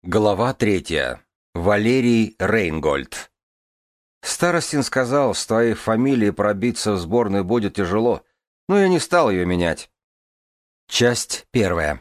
Глава 3. Валерий Рейнгольд. Старостин сказал, с твоей фамилией пробиться в сборную будет тяжело, но я не стал ее менять. Часть 1.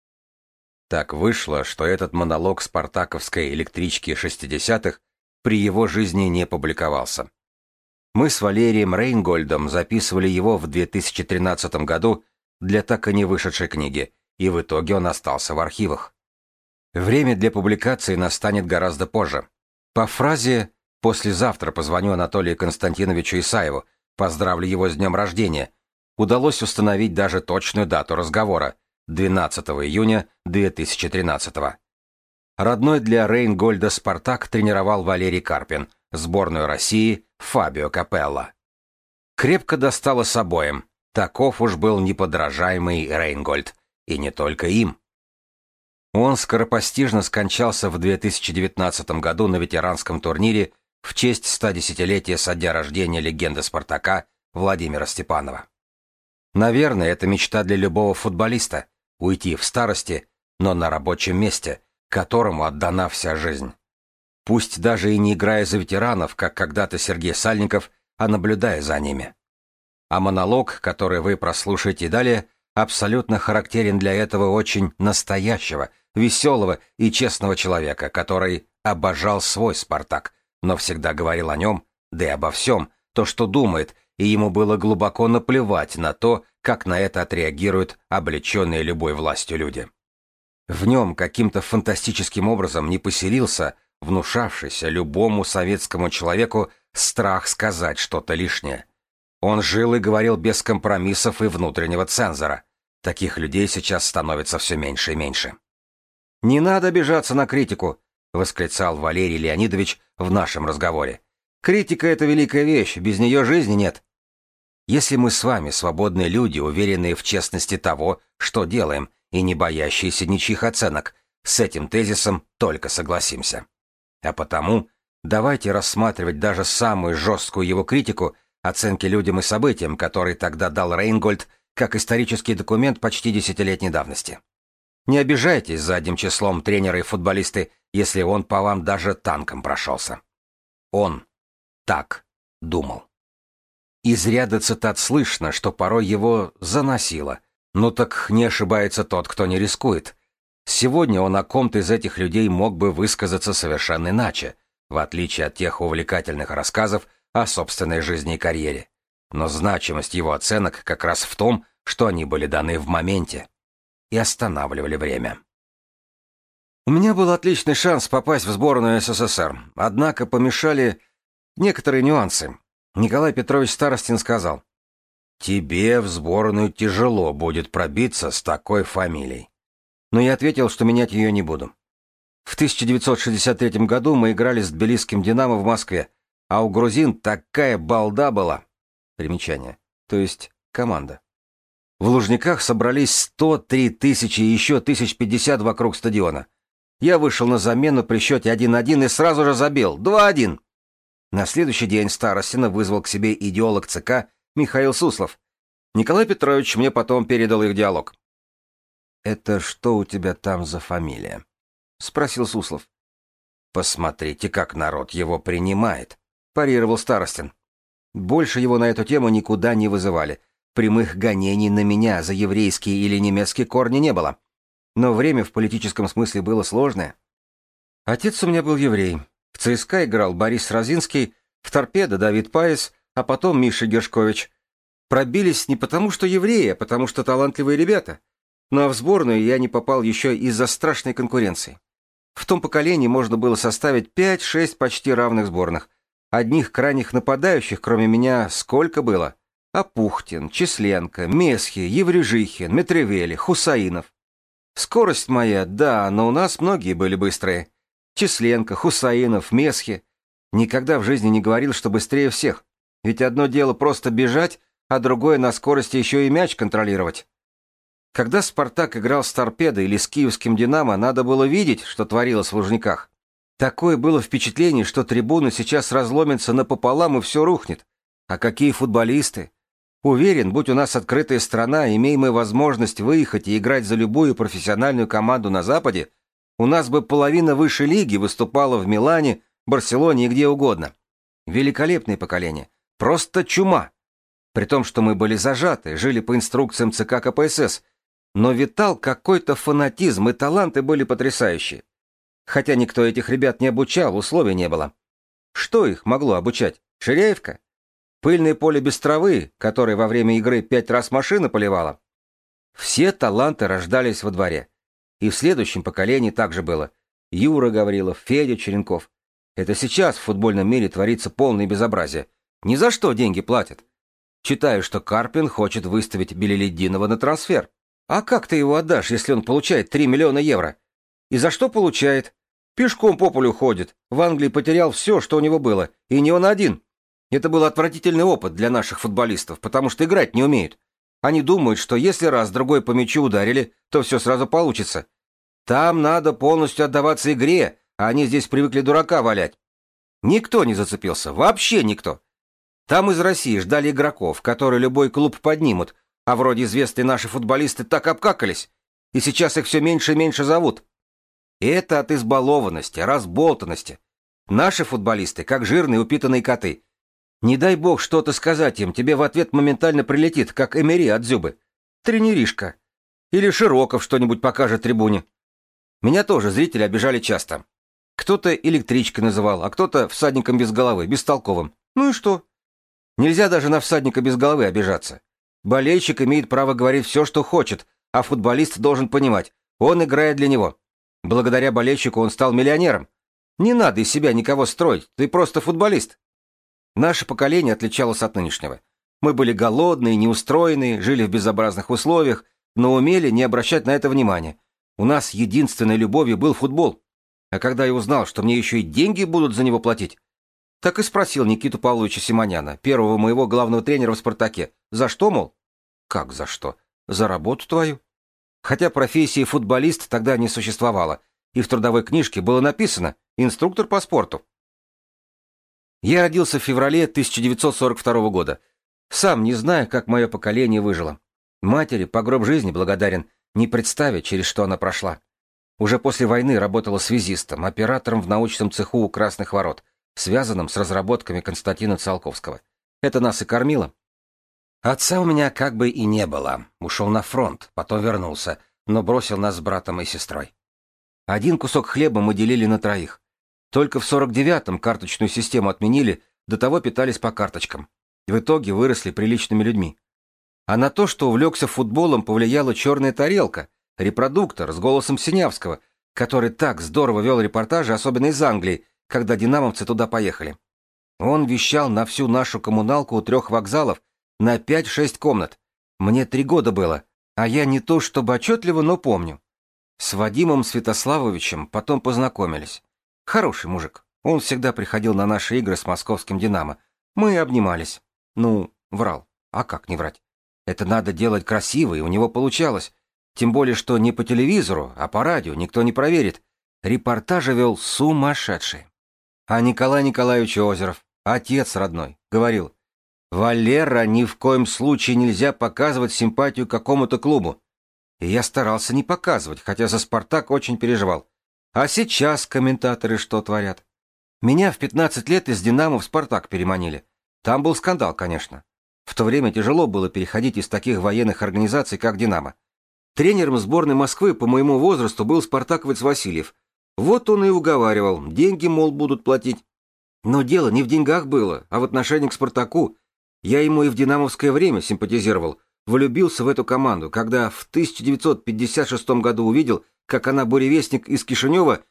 Так вышло, что этот монолог спартаковской электрички 60-х при его жизни не публиковался. Мы с Валерием Рейнгольдом записывали его в 2013 году для так и не вышедшей книги, и в итоге он остался в архивах. Время для публикации настанет гораздо позже. По фразе «послезавтра позвоню Анатолию Константиновичу Исаеву, поздравлю его с днем рождения», удалось установить даже точную дату разговора — 12 июня 2013. Родной для Рейнгольда «Спартак» тренировал Валерий Карпин, сборную России — Фабио Капелло. Крепко досталось обоим, таков уж был неподражаемый Рейнгольд, и не только им. Он скоропостижно скончался в 2019 году на ветеранском турнире в честь 110-летия со дня рождения легенды «Спартака» Владимира Степанова. Наверное, это мечта для любого футболиста — уйти в старости, но на рабочем месте, которому отдана вся жизнь. Пусть даже и не играя за ветеранов, как когда-то Сергей Сальников, а наблюдая за ними. А монолог, который вы прослушаете далее, абсолютно характерен для этого очень настоящего, веселого и честного человека, который обожал свой «Спартак», но всегда говорил о нем, да и обо всем, то, что думает, и ему было глубоко наплевать на то, как на это отреагируют облеченные любой властью люди. В нем каким-то фантастическим образом не поселился внушавшийся любому советскому человеку страх сказать что-то лишнее. Он жил и говорил без компромиссов и внутреннего цензора. Таких людей сейчас становится все меньше и меньше. «Не надо обижаться на критику», — восклицал Валерий Леонидович в нашем разговоре. «Критика — это великая вещь, без нее жизни нет». Если мы с вами свободные люди, уверенные в честности того, что делаем, и не боящиеся ничьих оценок, с этим тезисом только согласимся. А потому давайте рассматривать даже самую жесткую его критику, оценки людям и событиям, которые тогда дал Рейнгольд, как исторический документ почти десятилетней давности. Не обижайтесь задним числом тренеры и футболисты, если он по вам даже танком прошелся. Он так думал. Из ряда цитат слышно, что порой его заносило. Ну так не ошибается тот, кто не рискует. Сегодня он о ком-то из этих людей мог бы высказаться совершенно иначе, в отличие от тех увлекательных рассказов о собственной жизни и карьере. Но значимость его оценок как раз в том, что они были даны в моменте и останавливали время. У меня был отличный шанс попасть в сборную СССР, однако помешали некоторые нюансы. Николай Петрович Старостин сказал: «Тебе в сборную тяжело будет пробиться с такой фамилией». Но я ответил, что менять ее не буду. В 1963 году мы играли с тбилисским «Динамо» в Москве, а у грузин такая балда была. Примечание. То есть команда. В Лужниках собрались 103 тысячи и еще 1050 вокруг стадиона. Я вышел на замену при счете 1-1 и сразу же забил. 2-1. На следующий день Старостина вызвал к себе идеолог ЦК Михаил Суслов. Николай Петрович мне потом передал их диалог. «Это что у тебя там за фамилия?» — спросил Суслов. «Посмотрите, как народ его принимает», — парировал Старостин. Больше его на эту тему никуда не вызывали. Прямых гонений на меня за еврейские или немецкие корни не было. Но время в политическом смысле было сложное. Отец у меня был еврей. В ЦСКА играл Борис Розинский, в «Торпедо» Давид Паес, а потом Миша Гершкович. Пробились не потому, что евреи, а потому, что талантливые ребята. Ну а в сборную я не попал еще из-за страшной конкуренции. В том поколении можно было составить 5-6 почти равных сборных. Одних крайних нападающих, кроме меня, сколько было? Апухтин, Численко, Месхи, Еврежихин, Митревели, Хусаинов. Скорость моя, да, но у нас многие были быстрые. Численко, Хусаинов, Месхи. Никогда в жизни не говорил, что быстрее всех. Ведь одно дело просто бежать, а другое на скорости еще и мяч контролировать. Когда «Спартак» играл с «Торпедо» или с киевским «Динамо», надо было видеть, что творилось в Лужниках. Такое было впечатление, что трибуны сейчас разломятся напополам и все рухнет. А какие футболисты! Уверен, будь у нас открытая страна, имея мы возможность выехать и играть за любую профессиональную команду на Западе, У нас бы половина высшей лиги выступала в Милане, Барселоне и где угодно. Великолепное поколение. Просто чума. При том, что мы были зажаты, жили по инструкциям ЦК КПСС, но витал какой-то фанатизм, и таланты были потрясающие. Хотя никто этих ребят не обучал, условий не было. Что их могло обучать? Ширяевка? Пыльное поле без травы, которое во время игры 5 раз машина поливала? Все таланты рождались во дворе. И в следующем поколении так же было. Юра Гаврилов, Федя Черенков. Это сейчас в футбольном мире творится полное безобразие. Ни за что деньги платят. Читаю, что Карпин хочет выставить Белеледдинова на трансфер. А как ты его отдашь, если он получает 3 миллиона евро? И за что получает? Пешком по полю ходит. В Англии потерял все, что у него было. И не он один. Это был отвратительный опыт для наших футболистов, потому что играть не умеют. Они думают, что если раз-другой по мячу ударили, то все сразу получится. Там надо полностью отдаваться игре, а они здесь привыкли дурака валять. Никто не зацепился, вообще никто. Там из России ждали игроков, которые любой клуб поднимут, а вроде известные наши футболисты так обкакались, и сейчас их все меньше и меньше зовут. И это от избалованности, разболтанности. Наши футболисты, как жирные упитанные коты. Не дай бог что-то сказать им, тебе в ответ моментально прилетит, как Эмери от Зюбы. Тренеришка. Или Широков что-нибудь покажет трибуне. Меня тоже зрители обижали часто. Кто-то электричкой называл, а кто-то всадником без головы, бестолковым. Ну и что? Нельзя даже на всадника без головы обижаться. Болельщик имеет право говорить все, что хочет, а футболист должен понимать, он играет для него. Благодаря болельщику он стал миллионером. Не надо из себя никого строить, ты просто футболист. Наше поколение отличалось от нынешнего. Мы были голодные, неустроенные, жили в безобразных условиях, но умели не обращать на это внимания. У нас единственной любовью был футбол. А когда я узнал, что мне еще и деньги будут за него платить, так и спросил Никиту Павловича Симоняна, первого моего главного тренера в «Спартаке». За что, мол? Как за что? За работу твою. Хотя профессии футболист тогда не существовало, и в трудовой книжке было написано «инструктор по спорту». Я родился в феврале 1942 года. Сам не знаю, как мое поколение выжило. Матери по гроб жизни благодарен, не представя, через что она прошла. Уже после войны работала связистом, оператором в научном цеху у Красных Ворот, связанном с разработками Константина Циолковского. Это нас и кормило. Отца у меня как бы и не было. Ушел на фронт, потом вернулся, но бросил нас с братом и сестрой. Один кусок хлеба мы делили на троих. Только в 49-м карточную систему отменили, до того питались по карточкам. В итоге выросли приличными людьми. А на то, что увлекся футболом, повлияла «Черная тарелка», репродуктор с голосом Синявского, который так здорово вел репортажи, особенно из Англии, когда динамовцы туда поехали. Он вещал на всю нашу коммуналку у 3 вокзалов, на 5-6 комнат. Мне 3 года было, а я не то чтобы отчетливо, но помню. С Вадимом Святославовичем потом познакомились. Хороший мужик. Он всегда приходил на наши игры с московским «Динамо». Мы обнимались. Ну, врал. А как не врать? Это надо делать красиво, и у него получалось. Тем более, что не по телевизору, а по радио, никто не проверит. Репортажи вел сумасшедший. А Николай Николаевич Озеров, отец родной, говорил: «Валера, ни в коем случае нельзя показывать симпатию к какому-то клубу». И я старался не показывать, хотя за «Спартак» очень переживал. А сейчас комментаторы что творят? Меня в 15 лет из «Динамо» в «Спартак» переманили. Там был скандал, конечно. В то время тяжело было переходить из таких военных организаций, как «Динамо». Тренером сборной Москвы по моему возрасту был спартаковец Васильев. Вот он и уговаривал, деньги, мол, будут платить. Но дело не в деньгах было, а в отношении к «Спартаку». Я ему и в динамовское время симпатизировал, влюбился в эту команду, когда в 1956 году увидел, как она буревестник из Кишинева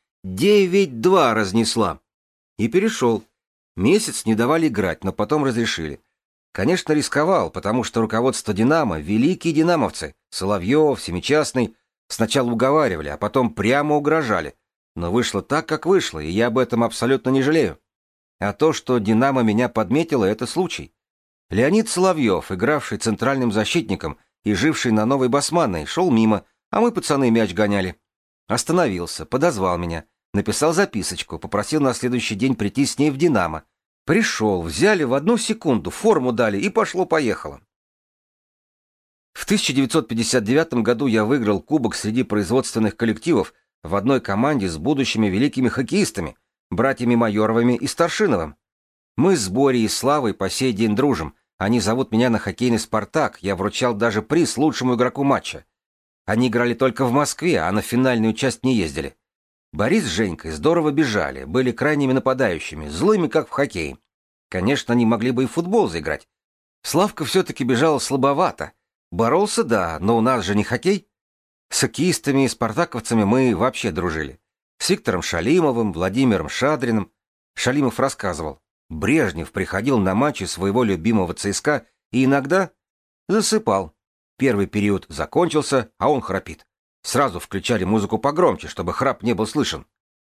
9-2 разнесла. И перешел. Месяц не давали играть, но потом разрешили. Конечно, рисковал, потому что руководство «Динамо» — великие динамовцы, Соловьев, Семичастный, сначала уговаривали, а потом прямо угрожали. Но вышло так, как вышло, и я об этом абсолютно не жалею. А то, что «Динамо» меня подметило, — это случай. Леонид Соловьев, игравший центральным защитником и живший на Новой Басманной, шел мимо, а мы, пацаны, мяч гоняли. Остановился, подозвал меня, написал записочку, попросил на следующий день прийти с ней в «Динамо». Пришел, взяли в 1 секунду, форму дали, и пошло-поехало. В 1959 году я выиграл кубок среди производственных коллективов, в одной команде с будущими великими хоккеистами, братьями Майоровыми и Старшиновым. Мы с Борей и Славой по сей день дружим. Они зовут меня на хоккейный «Спартак», я вручал даже приз лучшему игроку матча. Они играли только в Москве, а на финальную часть не ездили. Борис с Женькой здорово бежали, были крайними нападающими, злыми, как в хоккее. Конечно, они могли бы и в футбол заиграть. Славка все-таки бежал слабовато. Боролся, да, но у нас же не хоккей. С хоккеистами и спартаковцами мы вообще дружили. С Виктором Шалимовым, Владимиром Шадриным. Шалимов рассказывал. Брежнев приходил на матчи своего любимого ЦСКА и иногда засыпал. Первый период закончился, а он храпит. Сразу включали музыку погромче, чтобы храп не был слышен.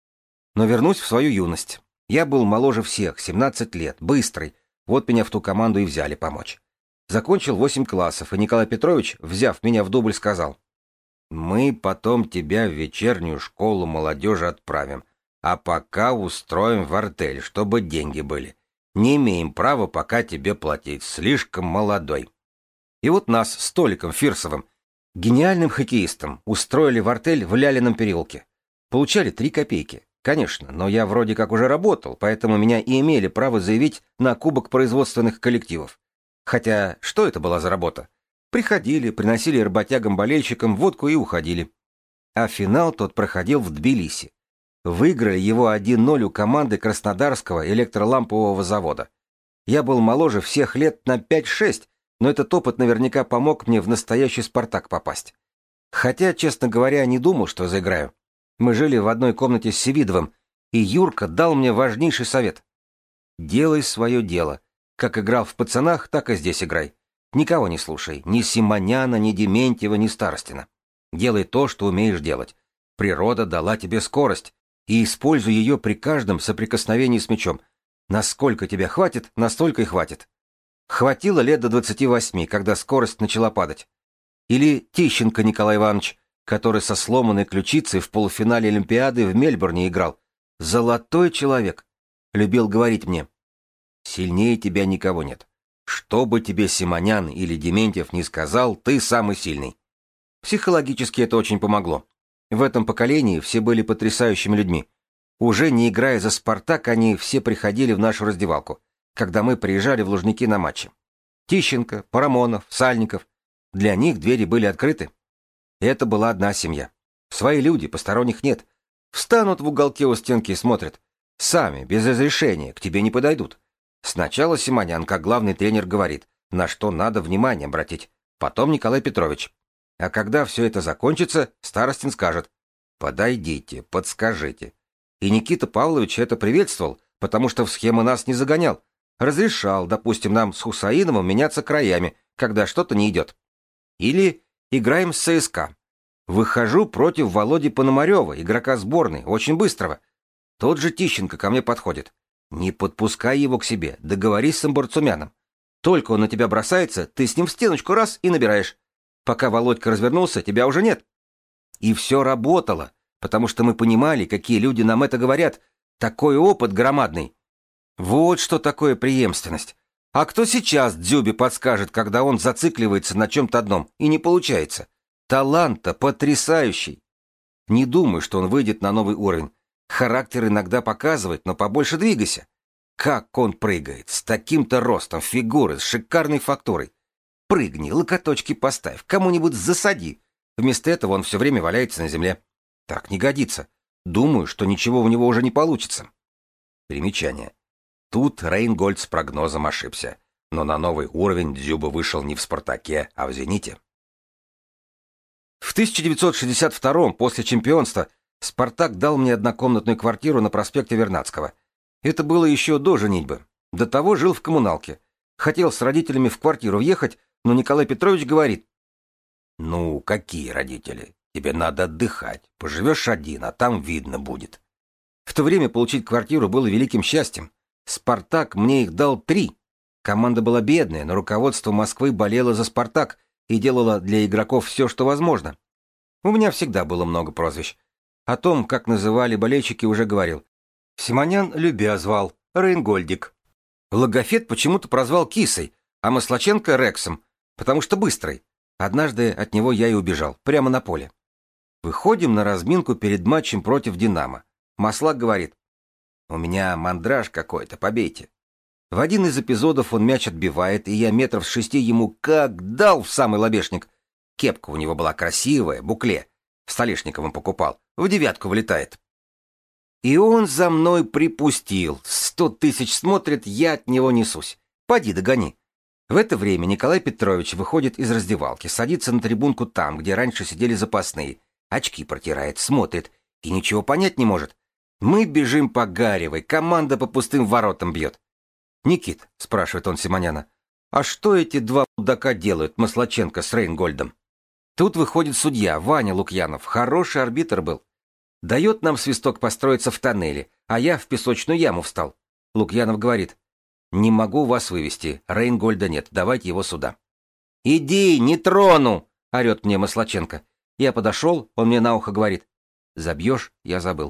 Но вернусь в свою юность. Я был моложе всех, 17 лет, быстрый. Вот меня в ту команду и взяли помочь. Закончил 8 классов, и Николай Петрович, взяв меня в дубль, сказал: «Мы потом тебя в вечернюю школу молодежи отправим, а пока устроим в артель, чтобы деньги были. Не имеем права пока тебе платить, слишком молодой». И вот нас с Толиком Фирсовым, гениальным хоккеистом, устроили в артель в Лялином переулке. Получали 3 копейки. Конечно, но я вроде как уже работал, поэтому меня и имели право заявить на кубок производственных коллективов. Хотя, что это была за работа? Приходили, приносили работягам-болельщикам водку и уходили. А финал тот проходил в Тбилиси. Выиграли его 1-0 у команды Краснодарского электролампового завода. Я был моложе всех лет на 5-6, но этот опыт наверняка помог мне в настоящий «Спартак» попасть. Хотя, честно говоря, не думал, что заиграю. Мы жили в одной комнате с Севидовым, и Юрка дал мне важнейший совет. Делай свое дело. Как играл в «Пацанах», так и здесь играй. Никого не слушай, ни Симоняна, ни Дементьева, ни Старостина. Делай то, что умеешь делать. Природа дала тебе скорость, и используй ее при каждом соприкосновении с мячом. Насколько тебя хватит, настолько и хватит. Хватило лет до 28, когда скорость начала падать. Или Тищенко Николай Иванович, который со сломанной ключицей в полуфинале Олимпиады в Мельбурне играл. Золотой человек. Любил говорить мне: «Сильнее тебя никого нет. Что бы тебе Симонян или Дементьев ни сказал, ты самый сильный». Психологически это очень помогло. В этом поколении все были потрясающими людьми. Уже не играя за «Спартак», они все приходили в нашу раздевалку, когда мы приезжали в Лужники на матчи. Тищенко, Парамонов, Сальников. Для них двери были открыты. Это была одна семья. Свои люди, посторонних нет. Встанут в уголке у стенки и смотрят. Сами, без разрешения, к тебе не подойдут. Сначала Симонян, как главный тренер, говорит, на что надо внимание обратить. Потом Николай Петрович. А когда все это закончится, Старостин скажет: «Подойдите, подскажите». И Никита Павлович это приветствовал, потому что в схемы нас не загонял. Разрешал, допустим, нам с Хусаиновым меняться краями, когда что-то не идет. Или играем с ЦСКА. Выхожу против Володи Пономарева, игрока сборной, очень быстрого. Тот же Тищенко ко мне подходит. Не подпускай его к себе, договорись с Амбарцумяном. Только он на тебя бросается, ты с ним в стеночку раз и набираешь. Пока Володька развернулся, тебя уже нет. И все работало, потому что мы понимали, какие люди нам это говорят. Такой опыт громадный. Вот что такое преемственность. А кто сейчас Дзюбе подскажет, когда он зацикливается на чем-то одном, и не получается? Талант-то потрясающий. Не думаю, что он выйдет на новый уровень. Характер иногда показывает, но побольше двигайся. Как он прыгает, с таким-то ростом, фигуры, с шикарной фактурой. Прыгни, локоточки поставь, кому-нибудь засади. Вместо этого он все время валяется на земле. Так не годится. Думаю, что ничего у него уже не получится. Примечание. Тут Рейнгольд с прогнозом ошибся. Но на новый уровень Дзюба вышел не в «Спартаке», а в «Зените». В 1962-м, после чемпионства, «Спартак» дал мне однокомнатную квартиру на проспекте Вернадского. Это было еще до женитьбы. До того жил в коммуналке. Хотел с родителями в квартиру въехать, но Николай Петрович говорит: «Ну, какие родители? Тебе надо отдыхать. Поживешь один, а там видно будет». В то время получить квартиру было великим счастьем. «Спартак» мне их дал 3. Команда была бедная, но руководство Москвы болело за «Спартак» и делало для игроков все, что возможно. У меня всегда было много прозвищ. О том, как называли болельщики, уже говорил. Симонян любя звал Рейнгольдик. Логофет почему-то прозвал Кисой, а Маслаченко Рексом, потому что быстрый. Однажды от него я и убежал, прямо на поле. Выходим на разминку перед матчем против «Динамо». Маслак говорит: «У меня мандраж какой-то, побейте». В один из эпизодов он мяч отбивает, и я метров с 6 ему как дал в самый лобешник. Кепка у него была красивая, букле. В Столешниковом покупал. В 9 вылетает. И он за мной припустил. 100 000 смотрит, я от него несусь. Поди догони. В это время Николай Петрович выходит из раздевалки, садится на трибунку там, где раньше сидели запасные. Очки протирает, смотрит и ничего понять не может. Мы бежим по Гаревой, команда по пустым воротам бьет. «Никит», — спрашивает он Симоняна, — «а что эти два мудака делают, Маслаченко с Рейнгольдом?» Тут выходит судья, Ваня Лукьянов, хороший арбитр был. Дает нам свисток построиться в тоннеле, а я в песочную яму встал. Лукьянов говорит: «Не могу вас вывести, Рейнгольда нет, давайте его сюда». «Иди, не трону!» — орет мне Маслаченко. Я подошел, он мне на ухо говорит: «Забьешь, я забыл».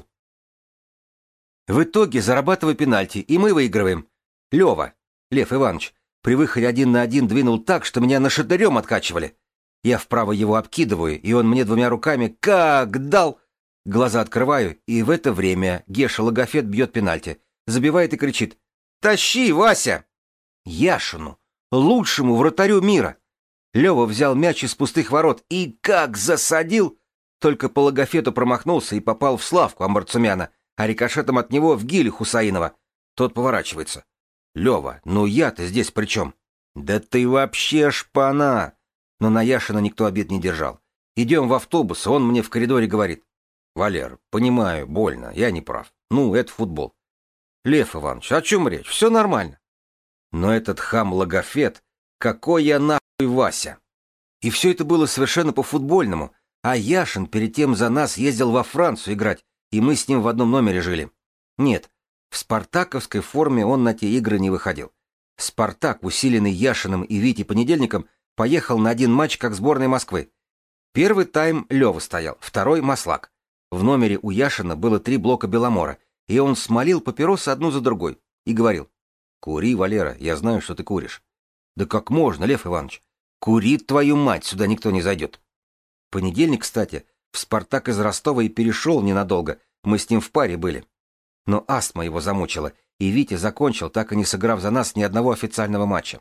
В итоге зарабатываю пенальти, и мы выигрываем. Лев Иванович, при выходе 1 на 1 двинул так, что меня нашатырем откачивали. Я вправо его обкидываю, и он мне двумя руками как дал. Глаза открываю, и в это время Геша Логофет бьет пенальти, забивает и кричит: «Тащи, Вася!» Яшину, лучшему вратарю мира. Лева взял мяч из пустых ворот и как засадил! Только по Логофету промахнулся и попал в Славку Амбарцумяна, а рикошетом от него в Гилю Хусаинова. Тот поворачивается: «Лева, ну я-то здесь при чем?» «Да ты вообще шпана!» Но на Яшина никто обид не держал. Идем в автобус, он мне в коридоре говорит: «Валер, понимаю, больно, я не прав. Ну, это футбол». «Лев Иванович, о чем речь? Все нормально». Но этот хам Логофет, какой я нахуй Вася! И все это было совершенно по-футбольному, а Яшин перед тем за нас ездил во Францию играть, и мы с ним в одном номере жили. Нет, в спартаковской форме он на те игры не выходил. Спартак, усиленный Яшиным и Витей Понедельником, поехал на один матч как сборная Москвы. Первый тайм Лева стоял, второй — Маслак. В номере у Яшина было 3 блока Беломора, и он смолил папиросы одну за другой и говорил: «Кури, Валера, я знаю, что ты куришь». «Да как можно, Лев Иванович? Курит твою мать, сюда никто не зайдет». Понедельник, кстати, в «Спартак» из Ростова и перешел ненадолго, мы с ним в паре были. Но астма его замучила, и Витя закончил, так и не сыграв за нас ни одного официального матча.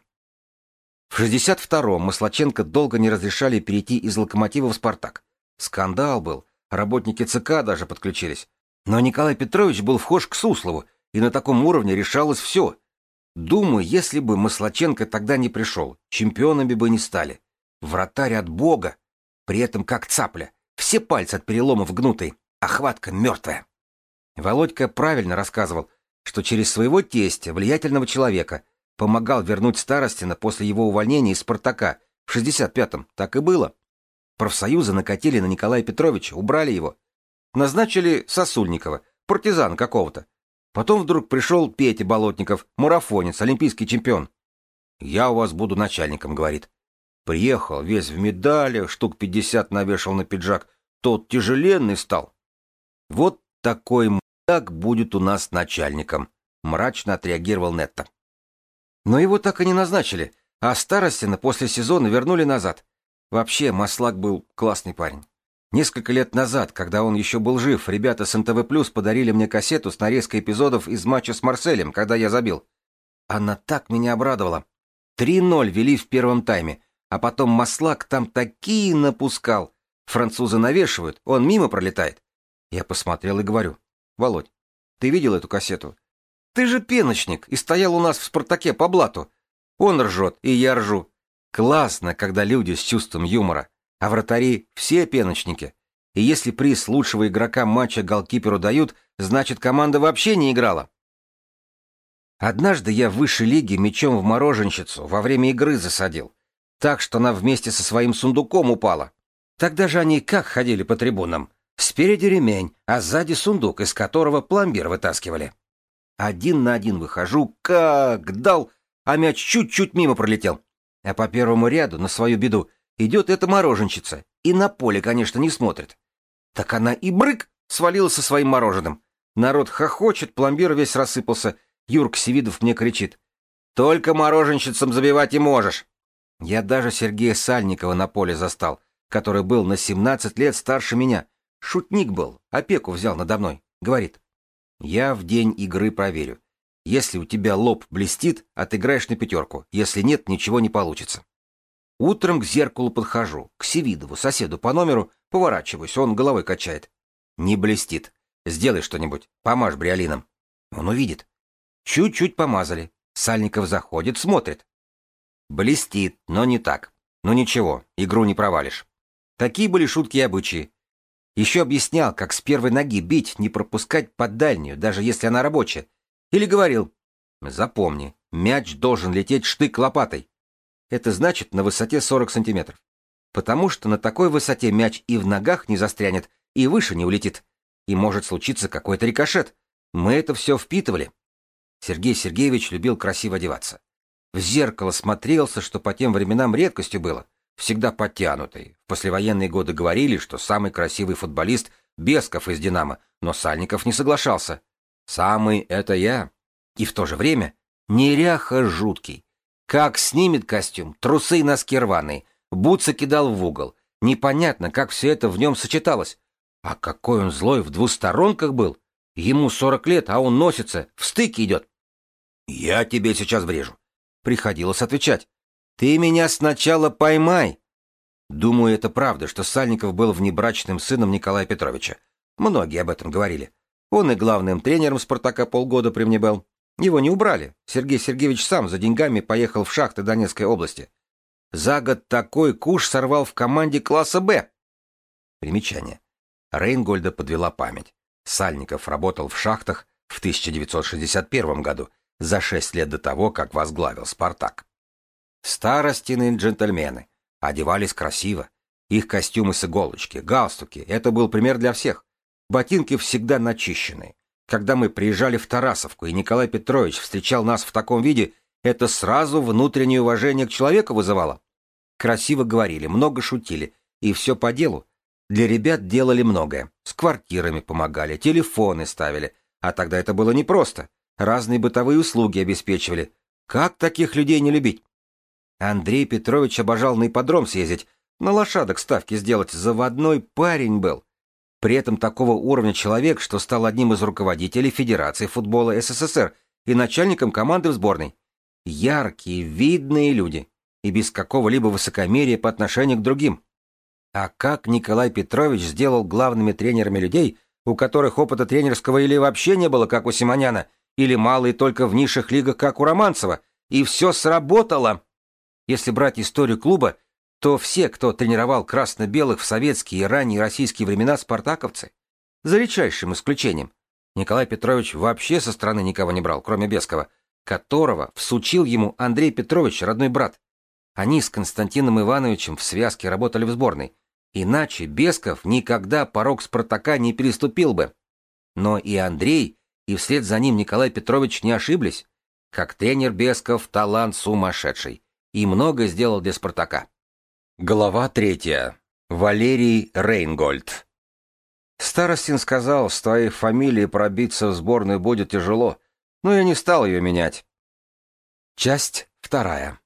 В 62-м Маслаченко долго не разрешали перейти из «Локомотива» в «Спартак». Скандал был, работники ЦК даже подключились. Но Николай Петрович был вхож к Суслову, и на таком уровне решалось все. Думаю, если бы Маслаченко тогда не пришел, чемпионами бы не стали. Вратарь от бога, при этом как цапля, все пальцы от переломов гнутые, а хватка мертвая. Володька правильно рассказывал, что через своего тестя, влиятельного человека, помогал вернуть Старостина после его увольнения из «Спартака» в 65-м. Так и было. Профсоюзы накатили на Николая Петровича, убрали его. Назначили Сосульникова, партизана какого-то. Потом вдруг пришел Петя Болотников, марафонец, олимпийский чемпион. «Я у вас буду начальником», — говорит. Приехал, весь в медалях, штук 50 навешал на пиджак. Тот тяжеленный стал. «Вот такой мудак будет у нас начальником», — мрачно отреагировал Нетто. Но его так и не назначили, а Старостина после сезона вернули назад. Вообще, Маслак был классный парень. Несколько лет назад, когда он еще был жив, ребята с НТВ+ подарили мне кассету с нарезкой эпизодов из матча с Марселем, когда я забил. Она так меня обрадовала. 3-0 вели в первом тайме, а потом Маслак там такие напускал. Французы навешивают, он мимо пролетает. Я посмотрел и говорю: «Володь, ты видел эту кассету? Ты же пеночник и стоял у нас в «Спартаке» по блату». Он ржет, и я ржу. Классно, когда люди с чувством юмора. А вратари все пеночники. И если приз лучшего игрока матча голкиперу дают, значит, команда вообще не играла. Однажды я в высшей лиге мячом в мороженщицу во время игры засадил. Так что она вместе со своим сундуком упала. Тогда же они как ходили по трибунам? Спереди ремень, а сзади сундук, из которого пломбир вытаскивали. 1 на 1 выхожу, как дал, а мяч чуть-чуть мимо пролетел. А по первому ряду, на свою беду, идет эта мороженщица, и на поле, конечно, не смотрит. Так она и брык свалилась со своим мороженым. Народ хохочет, пломбир весь рассыпался. Юрка Севидов мне кричит: «Только мороженщицам забивать и можешь». Я даже Сергея Сальникова на поле застал, который был на 17 лет старше меня. Шутник был, опеку взял надо мной. Говорит: я в день игры проверю. Если у тебя лоб блестит, отыграешь на 5, если нет, ничего не получится. Утром к зеркалу подхожу, к Севидову, соседу по номеру, поворачиваюсь, он головой качает. Не блестит. Сделай что-нибудь, помажь бриолином. Он увидит. Чуть-чуть помазали. Сальников заходит, смотрит. Блестит, но не так. Ну ничего, игру не провалишь. Такие были шутки и обычаи. Еще объяснял, как с первой ноги бить, не пропускать под дальнюю, даже если она рабочая. Или говорил: запомни, мяч должен лететь штык лопатой. Это значит на высоте 40 сантиметров. Потому что на такой высоте мяч и в ногах не застрянет, и выше не улетит. И может случиться какой-то рикошет. Мы это все впитывали. Сергей Сергеевич любил красиво одеваться. В зеркало смотрелся, что по тем временам редкостью было. Всегда подтянутый. В послевоенные годы говорили, что самый красивый футболист Бесков из «Динамо», но Сальников не соглашался. Самый — это я. И в то же время неряха жуткий. Как снимет костюм, трусы и носки рваные, бутсы кидал в угол. Непонятно, как все это в нем сочеталось. А какой он злой в двусторонках был. Ему 40 лет, а он носится, в стыке идет. «Я тебе сейчас врежу». Приходилось отвечать: «Ты меня сначала поймай». Думаю, это правда, что Сальников был внебрачным сыном Николая Петровича. Многие об этом говорили. Он и главным тренером «Спартака» полгода при мне был. Его не убрали. Сергей Сергеевич сам за деньгами поехал в шахты Донецкой области. За год такой куш сорвал в команде класса «Б». Примечание. Рейнгольда подвела память. Сальников работал в шахтах в 1961 году, за 6 лет до того, как возглавил «Спартак». Старостины джентльмены. Одевались красиво. Их костюмы с иголочки, галстуки — это был пример для всех. Ботинки всегда начищенные. Когда мы приезжали в Тарасовку, и Николай Петрович встречал нас в таком виде, это сразу внутреннее уважение к человеку вызывало. Красиво говорили, много шутили, и все по делу. Для ребят делали многое. С квартирами помогали, телефоны ставили. А тогда это было непросто. Разные бытовые услуги обеспечивали. Как таких людей не любить? Андрей Петрович обожал на ипподром съездить, на лошадок ставки сделать, заводной парень был. При этом такого уровня человек, что стал одним из руководителей Федерации футбола СССР и начальником команды в сборной. Яркие, видные люди. И без какого-либо высокомерия по отношению к другим. А как Николай Петрович сделал главными тренерами людей, у которых опыта тренерского или вообще не было, как у Симоняна, или мало и только в низших лигах, как у Романцева, и все сработало. Если брать историю клуба, то все, кто тренировал красно-белых в советские и ранние российские времена, спартаковцы. За редчайшим исключением. Николай Петрович вообще со стороны никого не брал, кроме Бескова, которого всучил ему Андрей Петрович, родной брат. Они с Константином Ивановичем в связке работали в сборной. Иначе Бесков никогда порог «Спартака» не переступил бы. Но и Андрей, и вслед за ним Николай Петрович не ошиблись. Как тренер Бесков талант сумасшедший. И много сделал для «Спартака». Глава 3. Валерий Рейнгольд. Старостин сказал, с твоей фамилией пробиться в сборную будет тяжело, но я не стал ее менять. Часть 2.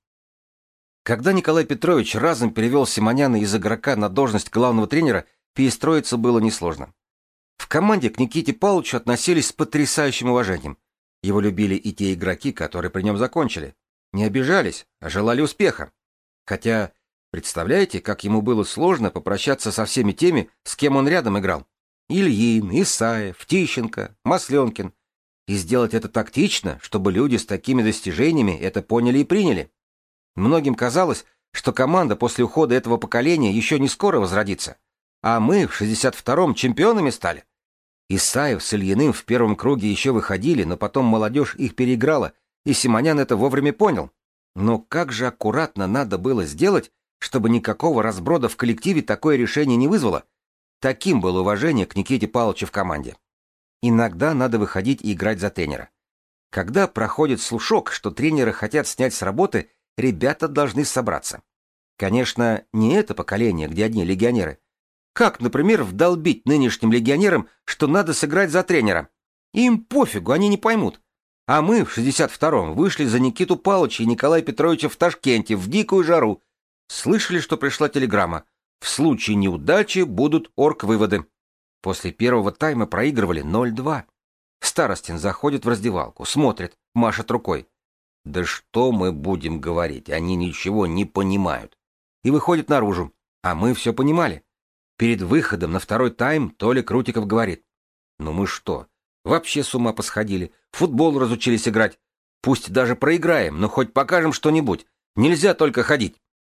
Когда Николай Петрович разом перевел Симоняна из игрока на должность главного тренера, перестроиться было несложно. В команде к Никите Павловичу относились с потрясающим уважением. Его любили и те игроки, которые при нем закончили. Не обижались, а желали успеха. Хотя, представляете, как ему было сложно попрощаться со всеми теми, с кем он рядом играл? Ильин, Исаев, Тищенко, Масленкин. И сделать это тактично, чтобы люди с такими достижениями это поняли и приняли. Многим казалось, что команда после ухода этого поколения еще не скоро возродится. А мы в 62-м чемпионами стали. Исаев с Ильиным в первом круге еще выходили, но потом молодежь их переиграла, и Симонян это вовремя понял. Но как же аккуратно надо было сделать, чтобы никакого разброда в коллективе такое решение не вызвало? Таким было уважение к Никите Павловичу в команде. Иногда надо выходить и играть за тренера. Когда проходит слушок, что тренеры хотят снять с работы, ребята должны собраться. Конечно, не это поколение, где одни легионеры. Как, например, вдолбить нынешним легионерам, что надо сыграть за тренера? Им пофигу, они не поймут. А мы в 62-м вышли за Никиту Павловича и Николая Петровича в Ташкенте в дикую жару. Слышали, что пришла телеграмма? В случае неудачи будут оргвыводы. После первого тайма проигрывали 0-2. Старостин заходит в раздевалку, смотрит, машет рукой. Да что мы будем говорить, они ничего не понимают. И выходит наружу, а мы все понимали. Перед выходом на второй тайм Толя Крутиков говорит: ну мы что, вообще с ума посходили, в футбол разучились играть. Пусть даже проиграем, но хоть покажем что-нибудь. Нельзя только ходить.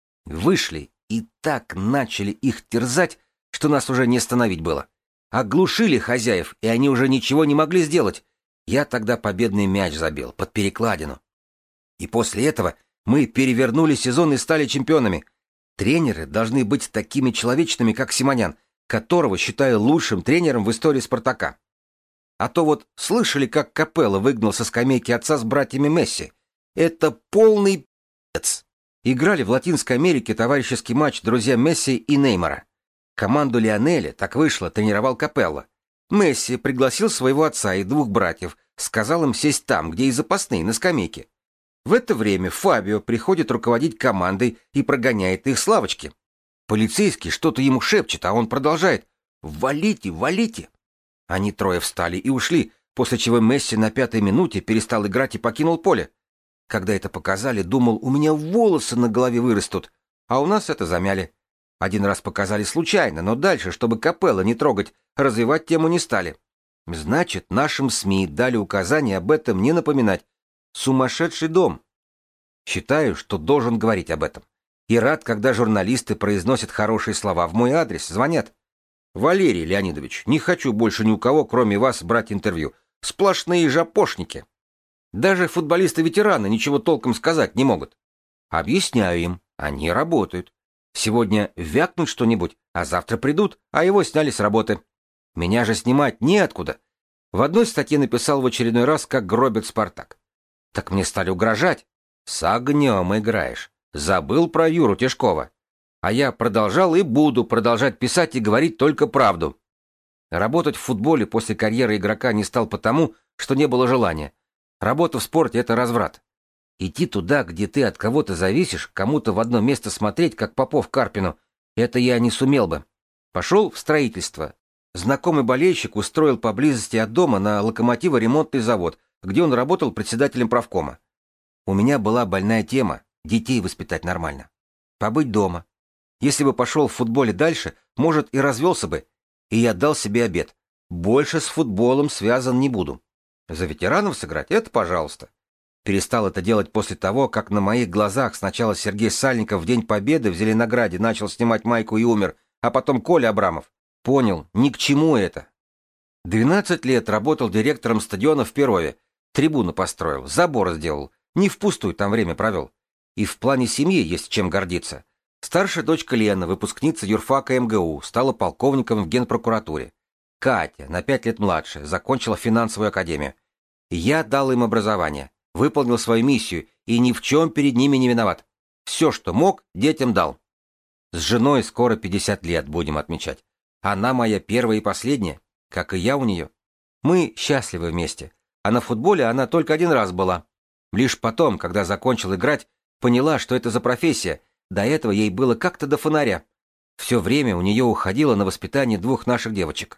Вышли и так начали их терзать, что нас уже не остановить было. Оглушили хозяев, и они уже ничего не могли сделать. Я тогда победный мяч забил под перекладину. И после этого мы перевернули сезон и стали чемпионами. Тренеры должны быть такими человечными, как Симонян, которого считаю лучшим тренером в истории «Спартака». А то вот слышали, как Капелло выгнал со скамейки отца с братьями Месси. Это полный пи***ц. Играли в Латинской Америке товарищеский матч друзья Месси и Неймара. Команду Лионеля, так вышло, тренировал Капелло. Месси пригласил своего отца и двух братьев, сказал им сесть там, где и запасные, на скамейке. В это время Фабио приходит руководить командой и прогоняет их с лавочки. Полицейский что-то ему шепчет, а он продолжает: «Валите, валите!» Они трое встали и ушли, после чего Месси на 5-й минуте перестал играть и покинул поле. Когда это показали, думал, у меня волосы на голове вырастут, а у нас это замяли. Один раз показали случайно, но дальше, чтобы Капелло не трогать, развивать тему не стали. Значит, нашим СМИ дали указание об этом не напоминать. Сумасшедший дом. Считаю, что должен говорить об этом. И рад, когда журналисты произносят хорошие слова в мой адрес, звонят. Валерий Леонидович, не хочу больше ни у кого, кроме вас, брать интервью. Сплошные жопошники. Даже футболисты-ветераны ничего толком сказать не могут. Объясняю им, они работают. Сегодня вякнут что-нибудь, а завтра придут, а его сняли с работы. Меня же снимать неоткуда. В одной статье написал в очередной раз, как гробят «Спартак». Так мне стали угрожать. С огнем играешь. Забыл про Юру Тишкова. А я продолжал и буду продолжать писать и говорить только правду. Работать в футболе после карьеры игрока не стал потому, что не было желания. Работа в спорте — это разврат. Идти туда, где ты от кого-то зависишь, кому-то в одно место смотреть, как Попов Карпину, это я не сумел бы. Пошел в строительство. Знакомый болельщик устроил поблизости от дома на локомотиво-ремонтный завод, где он работал председателем правкома. У меня была больная тема — детей воспитать нормально. Побыть дома. Если бы пошел в футболе дальше, может, и развелся бы. И я дал себе обет: больше с футболом связан не буду. За ветеранов сыграть — это пожалуйста. Перестал это делать после того, как на моих глазах сначала Сергей Сальников в День Победы в Зеленограде начал снимать майку и умер, а потом Коля Абрамов. Понял, ни к чему это. 12 лет работал директором стадиона в Перове. Трибуну построил, забор сделал. Не впустую там время провел. И в плане семьи есть чем гордиться. Старшая дочка Лена, выпускница юрфака МГУ, стала полковником в Генпрокуратуре. Катя, на 5 лет младше, закончила финансовую академию. Я дал им образование, выполнил свою миссию и ни в чем перед ними не виноват. Все, что мог, детям дал. С женой скоро 50 лет будем отмечать. Она моя первая и последняя, как и я у нее. Мы счастливы вместе, а на футболе она только один раз была. Лишь потом, когда закончил играть, поняла, что это за профессия. До этого ей было как-то до фонаря. Все время у нее уходило на воспитание 2 наших девочек.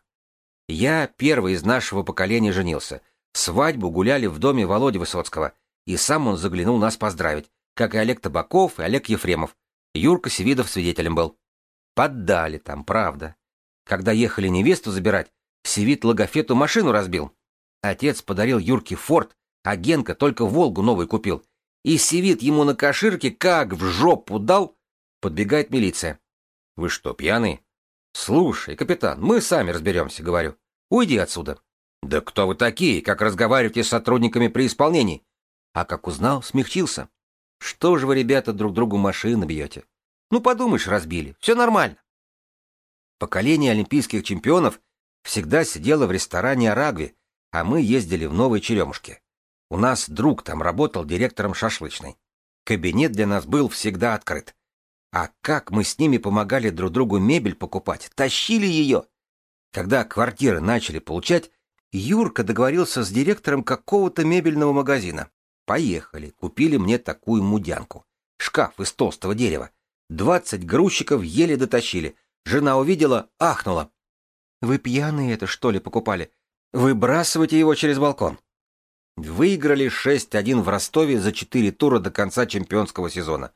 Я первый из нашего поколения женился. Свадьбу гуляли в доме Володи Высоцкого, и сам он заглянул нас поздравить, как и Олег Табаков и Олег Ефремов. Юрка Севидов свидетелем был. Поддали там, правда. Когда ехали невесту забирать, Севид логофету машину разбил. Отец подарил Юрке Форд, а Генка только Волгу новую купил. И Севид ему на коширке как в жопу дал. Подбегает милиция. Вы что, пьяный? Слушай, капитан, мы сами разберемся, говорю. Уйди отсюда. Да кто вы такие, как разговариваете с сотрудниками при исполнении? А как узнал, смягчился. Что же вы, ребята, друг другу машины бьете? Ну, подумаешь, разбили. Все нормально. Поколение олимпийских чемпионов всегда сидело в ресторане «Арагви», а мы ездили в Новые Черемушки. У нас друг там работал директором шашлычной. Кабинет для нас был всегда открыт. А как мы с ними помогали друг другу мебель покупать, тащили ее. Когда квартиры начали получать, Юрка договорился с директором какого-то мебельного магазина. Поехали, купили мне такую мудянку. Шкаф из толстого дерева. 20 грузчиков еле дотащили. Жена увидела, ахнула. Вы пьяные это, что ли, покупали? Выбрасывайте его через балкон. Выиграли 6-1 в Ростове за 4 тура до конца чемпионского сезона.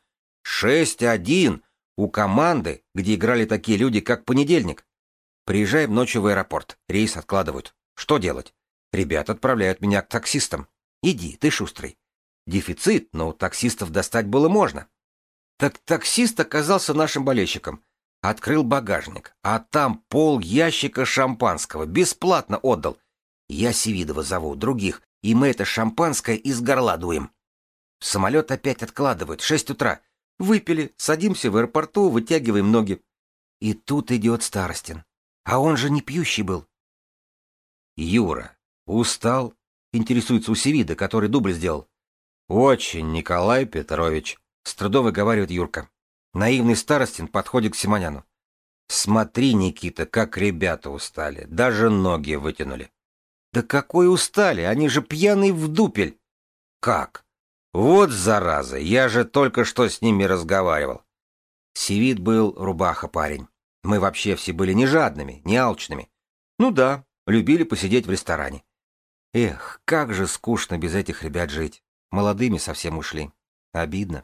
6-1 у команды, где играли такие люди, как Понедельник. Приезжаем ночью в аэропорт. Рейс откладывают. Что делать? Ребята отправляют меня к таксистам. Иди, ты шустрый. Дефицит, но у таксистов достать было можно. Так таксист оказался нашим болельщиком. Открыл багажник, а там пол ящика шампанского. Бесплатно отдал. Я Севидова зову, других, и мы это шампанское из горла дуем. Самолет опять откладывают, 6 утра. Выпили, садимся в аэропорту, вытягиваем ноги. И тут идет Старостин. А он же не пьющий был. Юра, устал? Интересуется у Севида, который дубль сделал. Очень, Николай Петрович, с трудом выговаривает Юрка. Наивный Старостин подходит к Симоняну. Смотри, Никита, как ребята устали, даже ноги вытянули. Да какой устали, они же пьяные в дупель. Как? Вот зараза, я же только что с ними разговаривал. Севид был рубаха парень. Мы вообще все были не жадными, не алчными. Ну да, любили посидеть в ресторане. Эх, как же скучно без этих ребят жить. Молодыми совсем ушли. Обидно.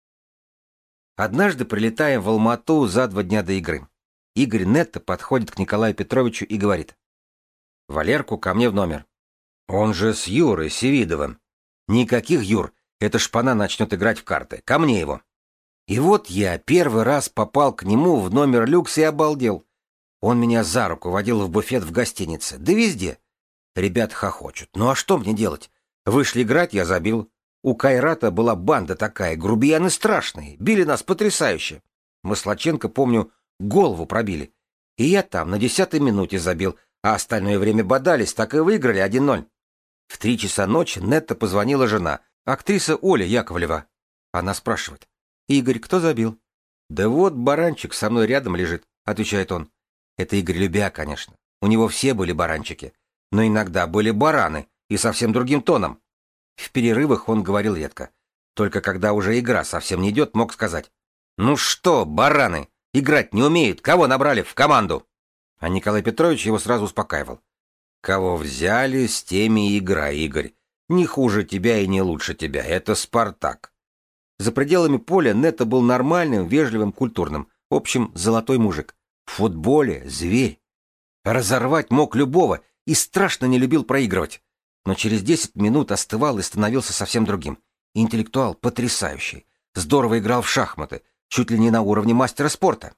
Однажды прилетаем в Алма-Ату за 2 дня до игры. Игорь Нетто подходит к Николаю Петровичу и говорит. Валерку ко мне в номер. Он же с Юрой Севидовым. Никаких Юр, эта шпана начнет играть в карты. Ко мне его. И вот я первый раз попал к нему в номер люкс и обалдел. Он меня за руку водил в буфет в гостинице. Да везде. Ребят хохочут. Ну а что мне делать? Вышли играть, я забил. У Кайрата была банда такая, грубияны страшные. Били нас потрясающе. Маслаченко, помню, голову пробили. И я там на 10-й минуте забил, а остальное время бодались, так и выиграли 1-0. В 3 часа ночи Нетто позвонила жена, актриса Оля Яковлева. Она спрашивает. «Игорь, кто забил?» «Да вот баранчик со мной рядом лежит», — отвечает он. Это Игорь Любя, конечно. У него все были баранчики. Но иногда были бараны, и совсем другим тоном. В перерывах он говорил редко. Только когда уже игра совсем не идет, мог сказать. «Ну что, бараны, играть не умеют, кого набрали в команду?» А Николай Петрович его сразу успокаивал. «Кого взяли, с теми и играй, Игорь. Не хуже тебя и не лучше тебя, это Спартак». За пределами поля Нетто был нормальным, вежливым, культурным. В общем, золотой мужик. В футболе — зверь. Разорвать мог любого и страшно не любил проигрывать. Но через 10 минут остывал и становился совсем другим. Интеллектуал потрясающий. Здорово играл в шахматы, чуть ли не на уровне мастера спорта.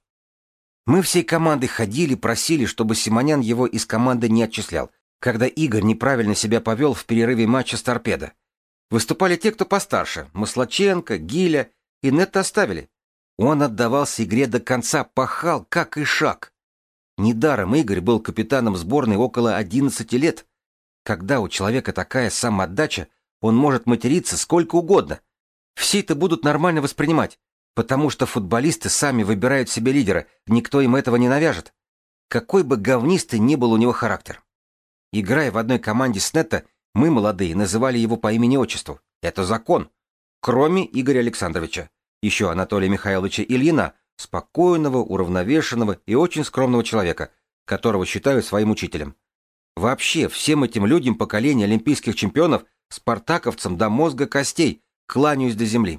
Мы всей командой ходили, просили, чтобы Симонян его из команды не отчислял, когда Игорь неправильно себя повел в перерыве матча с Торпедо. Выступали те, кто постарше, Маслаченко, Гиля, и Нетто оставили. Он отдавался игре до конца, пахал, как ишак. Недаром Игорь был капитаном сборной около 11 лет. Когда у человека такая самоотдача, он может материться сколько угодно. Все это будут нормально воспринимать, потому что футболисты сами выбирают себе лидера, никто им этого не навяжет. Какой бы говнистый ни был у него характер. Играя в одной команде с Нетто, мы, молодые, называли его по имени-отчеству. Это закон. Кроме Игоря Александровича. Еще Анатолия Михайловича Ильина, спокойного, уравновешенного и очень скромного человека, которого считаю своим учителем. Вообще, всем этим людям поколения олимпийских чемпионов, спартаковцам до мозга костей, кланяюсь до земли.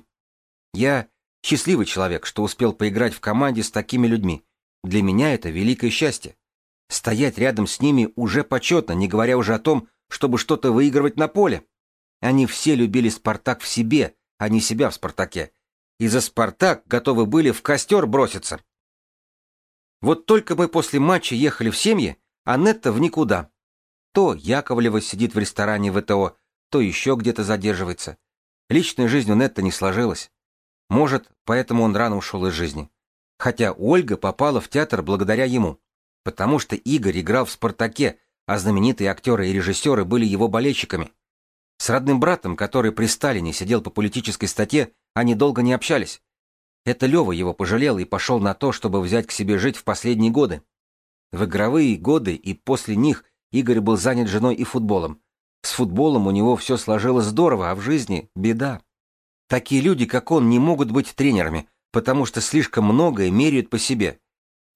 Я счастливый человек, что успел поиграть в команде с такими людьми. Для меня это великое счастье. Стоять рядом с ними уже почетно, не говоря уже о том, чтобы что-то выигрывать на поле. Они все любили Спартак в себе, а не себя в Спартаке. И за Спартак готовы были в костер броситься. Вот только мы после матча ехали в семьи, а Нетто в никуда. То Яковлева сидит в ресторане ВТО, то еще где-то задерживается. Личная жизнь у Нетто не сложилась. Может, поэтому он рано ушел из жизни. Хотя Ольга попала в театр благодаря ему. Потому что Игорь играл в «Спартаке», а знаменитые актеры и режиссеры были его болельщиками. С родным братом, который при Сталине сидел по политической статье, они долго не общались. Это Лёва его пожалел и пошел на то, чтобы взять к себе жить в последние годы. В игровые годы и после них Игорь был занят женой и футболом. С футболом у него все сложилось здорово, а в жизни беда. Такие люди, как он, не могут быть тренерами, потому что слишком многое меряют по себе.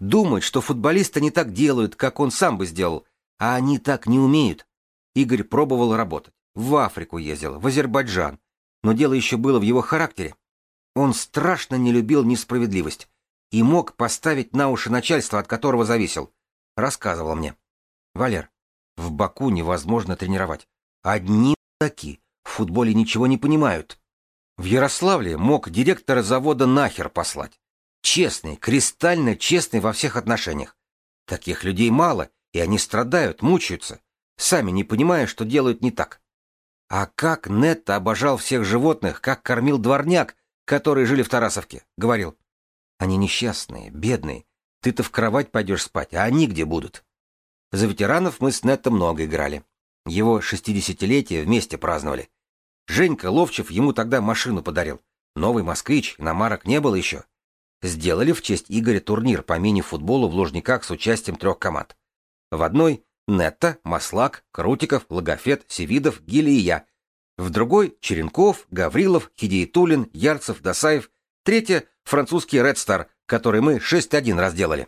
Думают, что футболисты не так делают, как он сам бы сделал, а они так не умеют. Игорь пробовал работать. В Африку ездил, в Азербайджан. Но дело еще было в его характере. Он страшно не любил несправедливость и мог поставить на уши начальство, от которого зависел. Рассказывал мне. Валер, в Баку невозможно тренировать. Одни таки в футболе ничего не понимают. В Ярославле мог директора завода нахер послать. Честный, кристально честный во всех отношениях. Таких людей мало, и они страдают, мучаются, сами не понимая, что делают не так. А как Нетто обожал всех животных, как кормил дворняк, которые жили в Тарасовке. Говорил, они несчастные, бедные. Ты-то в кровать пойдешь спать, а они где будут? За ветеранов мы с Нетто много играли. Его 60-летие вместе праздновали. Женька Ловчев ему тогда машину подарил. Новый «Москвич», иномарок не было еще. Сделали в честь Игоря турнир по мини-футболу в Лужниках с участием 3 команд. В одной Нетто, Маслак, Крутиков, Логофет, Севидов, Гили и я. В другой Черенков, Гаврилов, Хидиетулин, Ярцев, Досаев. Третья французский Red Star, который мы 6-1 разделали.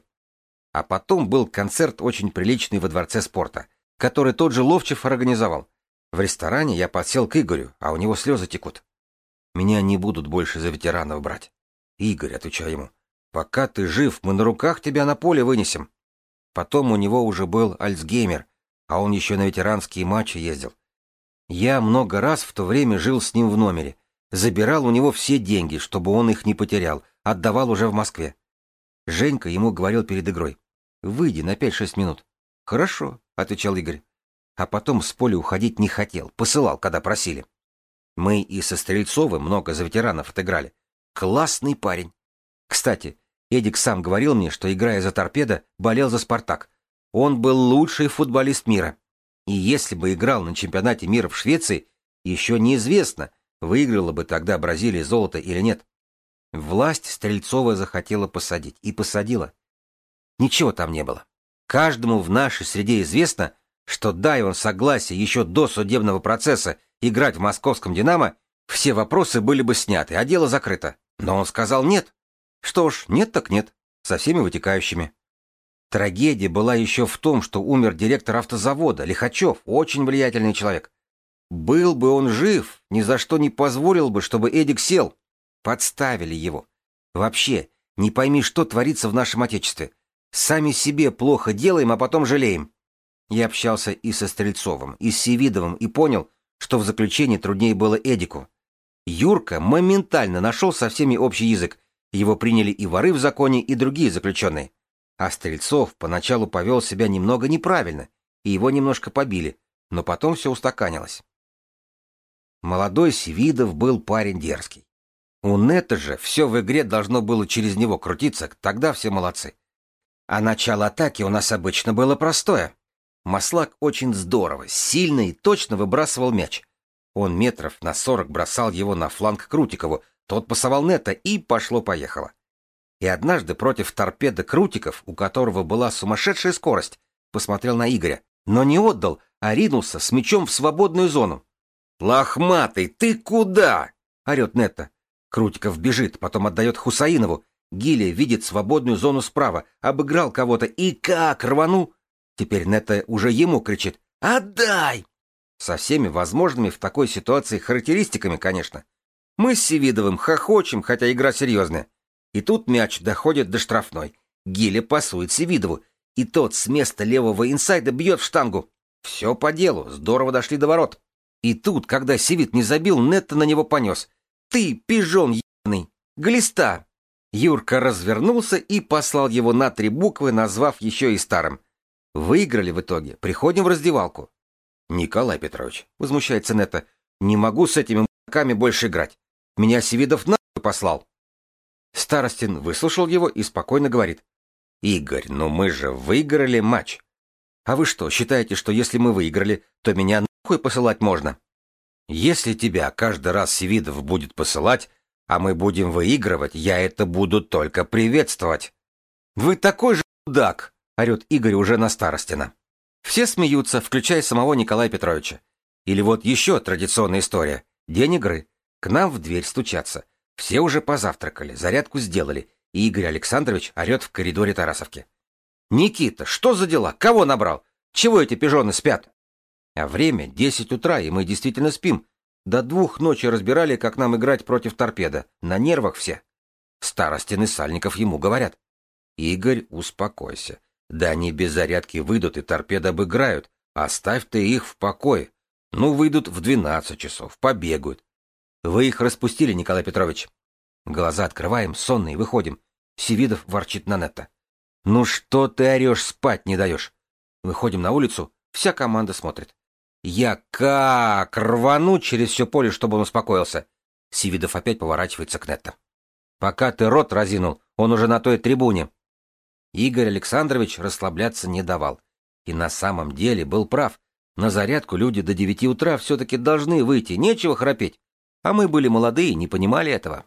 А потом был концерт очень приличный во Дворце спорта, который тот же Ловчев организовал. В ресторане я подсел к Игорю, а у него слезы текут. Меня не будут больше за ветеранов брать. Игорь, отвечаю ему, пока ты жив, мы на руках тебя на поле вынесем. Потом у него уже был Альцгеймер, а он еще на ветеранские матчи ездил. Я много раз в то время жил с ним в номере, забирал у него все деньги, чтобы он их не потерял, отдавал уже в Москве. Женька ему говорил перед игрой, выйди на 5-6 минут. Хорошо, отвечал Игорь. А потом с поля уходить не хотел, посылал, когда просили. Мы и со Стрельцовым много за ветеранов отыграли. Классный парень. Кстати, Эдик сам говорил мне, что, играя за «Торпедо», болел за «Спартак». Он был лучший футболист мира. И если бы играл на чемпионате мира в Швеции, еще неизвестно, выиграла бы тогда Бразилия золото или нет. Власть Стрельцова захотела посадить. И посадила. Ничего там не было. Каждому в нашей среде известно, что дай он согласие еще до судебного процесса играть в московском «Динамо», все вопросы были бы сняты, а дело закрыто. Но он сказал нет. Что ж, нет так нет, со всеми вытекающими. Трагедия была еще в том, что умер директор автозавода, Лихачев, очень влиятельный человек. Был бы он жив, ни за что не позволил бы, чтобы Эдик сел. Подставили его. Вообще, не пойми, что творится в нашем Отечестве. Сами себе плохо делаем, а потом жалеем. Я общался и со Стрельцовым, и с Севидовым, и понял, что в заключении труднее было Эдику. Юрка моментально нашел со всеми общий язык. Его приняли и воры в законе, и другие заключенные. А Стрельцов поначалу повел себя немного неправильно, и его немножко побили, но потом все устаканилось. Молодой Севидов был парень дерзкий. У Нетто же все в игре должно было через него крутиться, тогда все молодцы. А начало атаки у нас обычно было простое. Маслак очень здорово, сильно и точно выбрасывал мяч. Он метров на 40 бросал его на фланг Крутикову, тот пасовал Нетто, и пошло-поехало. И однажды против торпеда Крутиков, у которого была сумасшедшая скорость, посмотрел на Игоря, но не отдал, а ринулся с мячом в свободную зону. «Лохматый, ты куда?» — орет Нетто. Крутиков бежит, потом отдает Хусаинову. Гилия видит свободную зону справа, обыграл кого-то и как рванул. Теперь Нетто уже ему кричит «Отдай!» Со всеми возможными в такой ситуации характеристиками, конечно. Мы с Севидовым хохочем, хотя игра серьезная. И тут мяч доходит до штрафной. Гиля пасует Севидову, и тот с места левого инсайда бьет в штангу. Все по делу, здорово дошли до ворот. И тут, когда Севид не забил, Нетто на него понес. «Ты, пижон ебаный! Глиста!» Юрка развернулся и послал его на 3 буквы, назвав еще и старым. Выиграли в итоге, приходим в раздевалку. «Николай Петрович», — возмущается Нетто, — «не могу с этими мужиками больше играть. Меня Севидов нахуй послал». Старостин выслушал его и спокойно говорит. «Игорь, ну мы же выиграли матч. А вы что, считаете, что если мы выиграли, то меня нахуй посылать можно? Если тебя каждый раз Севидов будет посылать, а мы будем выигрывать, я это буду только приветствовать». «Вы такой же мудак!» — орет Игорь уже на Старостина. Все смеются, включая самого Николая Петровича. Или вот еще традиционная история. День игры. К нам в дверь стучатся. Все уже позавтракали, зарядку сделали. и Игорь Александрович орет в коридоре Тарасовки. «Никита, что за дела? Кого набрал? Чего эти пижоны спят?» А время 10 утра, и мы действительно спим. До 2 ночи разбирали, как нам играть против торпеда. На нервах все. Старостин и Сальников ему говорят: «Игорь, успокойся. Да они без зарядки выйдут, и торпеды обыграют. Оставь ты их в покое. Ну, выйдут в 12 часов, побегают. Вы их распустили, Николай Петрович?» Глаза открываем, сонные, выходим. Севидов ворчит на Нетта: «Ну что ты орешь, спать не даешь?» Выходим на улицу, вся команда смотрит. Я как рвану через все поле, чтобы он успокоился. Севидов опять поворачивается к Нетто: «Пока ты рот разинул, он уже на той трибуне». Игорь Александрович расслабляться не давал. И на самом деле был прав. На зарядку люди до 9 утра все-таки должны выйти, нечего храпеть. А мы были молодые, не понимали этого.